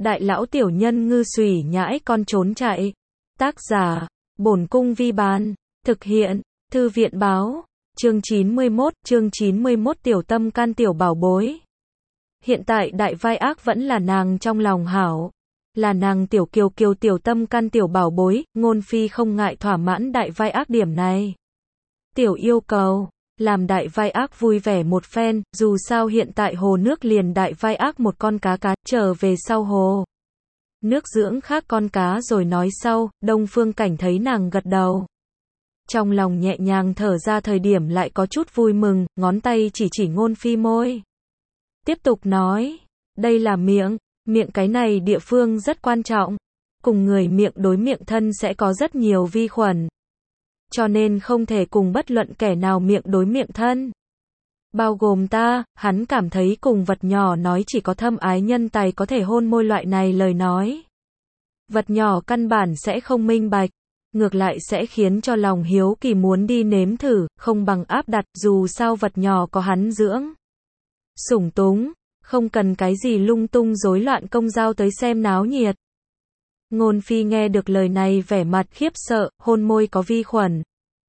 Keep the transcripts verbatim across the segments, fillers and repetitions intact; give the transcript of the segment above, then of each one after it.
Đại lão tiểu nhân ngư xùy nhãi con trốn chạy. Tác giả, Bổn Cung Vi Bán. Thực hiện, Thư viện Báo. Chương chín mươi mốt, chương chín mươi mốt Tiểu Tâm Can tiểu bảo bối. Hiện tại đại vai ác vẫn là nàng trong lòng hảo. Là nàng tiểu kiều kiều tiểu tâm can tiểu bảo bối, Ngôn Phi không ngại thỏa mãn đại vai ác điểm này. Tiểu yêu cầu, làm đại vai ác vui vẻ một phen, dù sao hiện tại hồ nước liền đại vai ác một con cá cá, trở về sau hồ nước dưỡng khác con cá rồi nói sau. Đông Phương Cảnh thấy nàng gật đầu, trong lòng nhẹ nhàng thở ra, thời điểm lại có chút vui mừng, ngón tay chỉ chỉ Ngôn Phi môi. Tiếp tục nói, đây là miệng, miệng cái này địa phương rất quan trọng. Cùng người miệng đối miệng thân sẽ có rất nhiều vi khuẩn. Cho nên không thể cùng bất luận kẻ nào miệng đối miệng thân. Bao gồm ta, hắn cảm thấy cùng vật nhỏ nói chỉ có thâm ái nhân tài có thể hôn môi loại này lời nói. Vật nhỏ căn bản sẽ không minh bạch. Ngược lại sẽ khiến cho lòng hiếu kỳ muốn đi nếm thử, không bằng áp đặt, dù sao vật nhỏ có hắn dưỡng. Sủng túng, không cần cái gì lung tung rối loạn công giao tới xem náo nhiệt. Ngôn Phi nghe được lời này vẻ mặt khiếp sợ, hôn môi có vi khuẩn.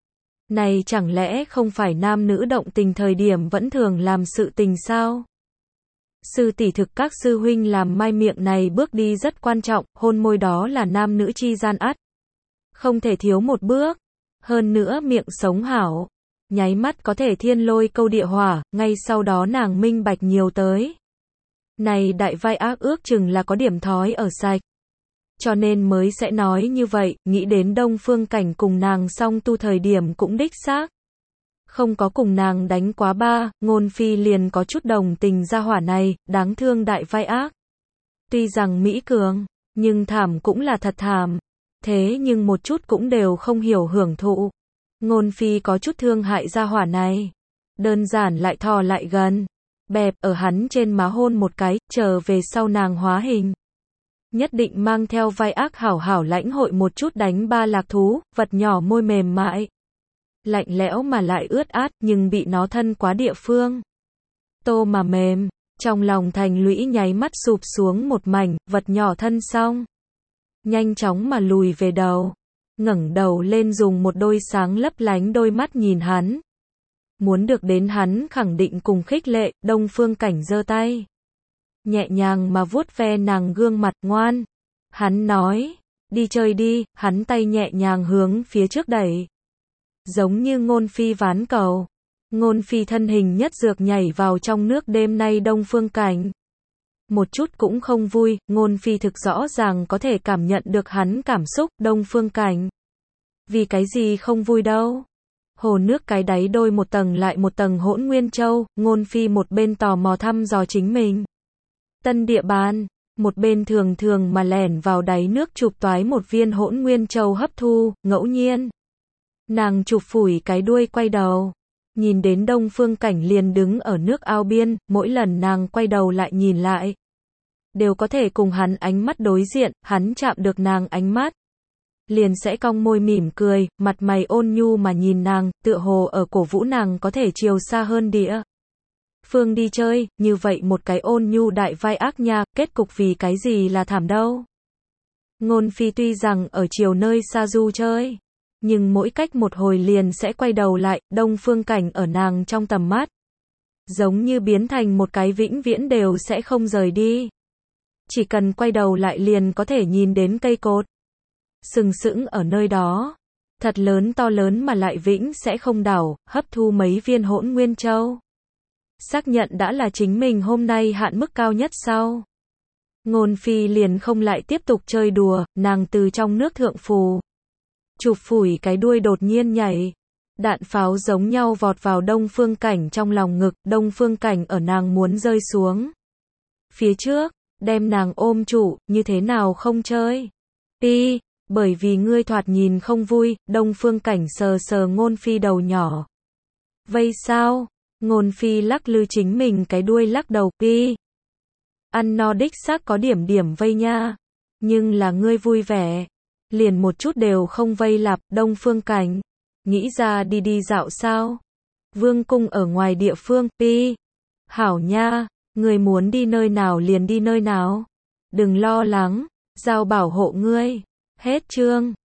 Này chẳng lẽ không phải nam nữ động tình thời điểm vẫn thường làm sự tình sao? Sư tỷ thực các sư huynh làm mai miệng này bước đi rất quan trọng, hôn môi đó là nam nữ chi gian ắt. Không thể thiếu một bước. Hơn nữa miệng sống hảo. Nháy mắt có thể thiên lôi câu địa hỏa, ngay sau đó nàng minh bạch nhiều tới. Này đại vai ác ước chừng là có điểm thói ở sạch. Cho nên mới sẽ nói như vậy, nghĩ đến Đông Phương Cảnh cùng nàng song tu thời điểm cũng đích xác. Không có cùng nàng đánh quá ba, Ngôn Phi liền có chút đồng tình gia hỏa này, đáng thương đại vai ác. Tuy rằng Mỹ cường, nhưng thảm cũng là thật thảm. Thế nhưng một chút cũng đều không hiểu hưởng thụ. Ngôn Phi có chút thương hại gia hỏa này. Đơn giản lại thò lại gần. Bẹp ở hắn trên má hôn một cái, trở về sau nàng hóa hình. Nhất định mang theo vai ác hảo hảo lãnh hội một chút đánh ba lạc thú, vật nhỏ môi mềm mại. Lạnh lẽo mà lại ướt át, nhưng bị nó thân quá địa phương. Tô mà mềm, trong lòng thành lũy nháy mắt sụp xuống một mảnh, vật nhỏ thân xong. Nhanh chóng mà lùi về đầu. Ngẩng đầu lên dùng một đôi sáng lấp lánh đôi mắt nhìn hắn. Muốn được đến hắn khẳng định cùng khích lệ, Đông Phương Cảnh giơ tay. Nhẹ nhàng mà vuốt ve nàng gương mặt, ngoan. Hắn nói, đi chơi đi, hắn tay nhẹ nhàng hướng phía trước đẩy. Giống như Ngôn Phi ván cầu. Ngôn Phi thân hình nhất dược nhảy vào trong nước, đêm nay Đông Phương Cảnh. Một chút cũng không vui, Ngôn Phi thực rõ ràng có thể cảm nhận được hắn cảm xúc, Đông Phương Cảnh. Vì cái gì không vui đâu? Hồ nước cái đáy đôi một tầng lại một tầng hỗn nguyên châu, Ngôn Phi một bên tò mò thăm dò chính mình. Tân địa bàn, một bên thường thường mà lẻn vào đáy nước chụp toái một viên hỗn nguyên châu hấp thu, ngẫu nhiên. Nàng chụp phủi cái đuôi quay đầu. Nhìn đến Đông Phương Cảnh liền đứng ở nước ao biên, mỗi lần nàng quay đầu lại nhìn lại. Đều có thể cùng hắn ánh mắt đối diện, hắn chạm được nàng ánh mắt. Liền sẽ cong môi mỉm cười, mặt mày ôn nhu mà nhìn nàng, tựa hồ ở cổ vũ nàng có thể chiều xa hơn địa. Phương đi chơi, như vậy một cái ôn nhu đại vai ác nha, kết cục vì cái gì là thảm đâu. Ngôn Phi tuy rằng ở chiều nơi xa du chơi, nhưng mỗi cách một hồi liền sẽ quay đầu lại, Đông Phương Cảnh ở nàng trong tầm mắt. Giống như biến thành một cái vĩnh viễn đều sẽ không rời đi. Chỉ cần quay đầu lại liền có thể nhìn đến cây cột. Sừng sững ở nơi đó. Thật lớn to lớn mà lại vĩnh sẽ không đảo, hấp thu mấy viên hỗn nguyên châu. Xác nhận đã là chính mình hôm nay hạn mức cao nhất sau. Ngôn Phi liền không lại tiếp tục chơi đùa, nàng từ trong nước thượng phù. Chụp phủi cái đuôi đột nhiên nhảy. Đạn pháo giống nhau vọt vào Đông Phương Cảnh trong lòng ngực, Đông Phương Cảnh ở nàng muốn rơi xuống. Phía trước, đem nàng ôm trụ, như thế nào không chơi? Pi, bởi vì ngươi thoạt nhìn không vui, Đông Phương Cảnh sờ sờ Ngôn Phi đầu nhỏ. Vây sao? Ngôn Phi lắc lư chính mình cái đuôi lắc đầu, pi. Ăn no đích xác có điểm điểm vây nha. Nhưng là ngươi vui vẻ. Liền một chút đều không vây lặp, Đông Phương Cảnh. Nghĩ ra đi đi dạo sao? Vương cung ở ngoài địa phương, pi. Hảo nha, người muốn đi nơi nào liền đi nơi nào. Đừng lo lắng, Giao bảo hộ ngươi. Hết chương.